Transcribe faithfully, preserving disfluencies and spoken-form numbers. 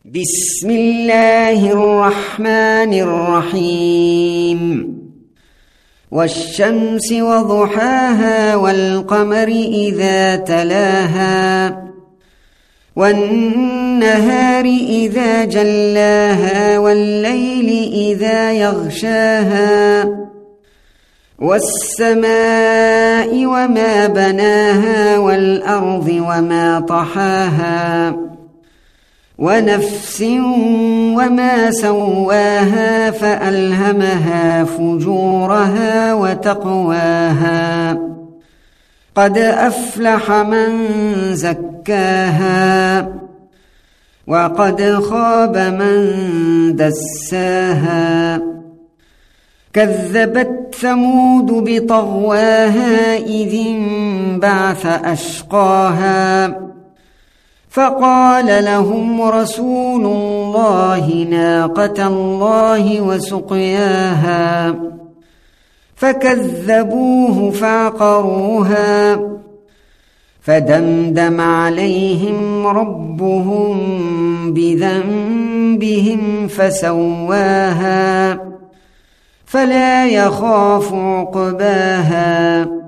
بسم الله الرحمن الرحيم والشمس وضحاها والقمر إذا تلاها والنهار إذا جلاها والليل إذا يغشاها والسماء وما بناها والأرض وما طحاها ونفس وما سواها فألهمها فجورها وتقواها قد أفلح من زكاها وقد خاب من دساها كذبت ثمود بطغواها إذ انبعث أشقاها فقال لهم رسول الله ناقة الله وسقياها فكذبوه فعقروها فدمدم عليهم ربهم بذنبهم فسواها فلا يخاف عقباها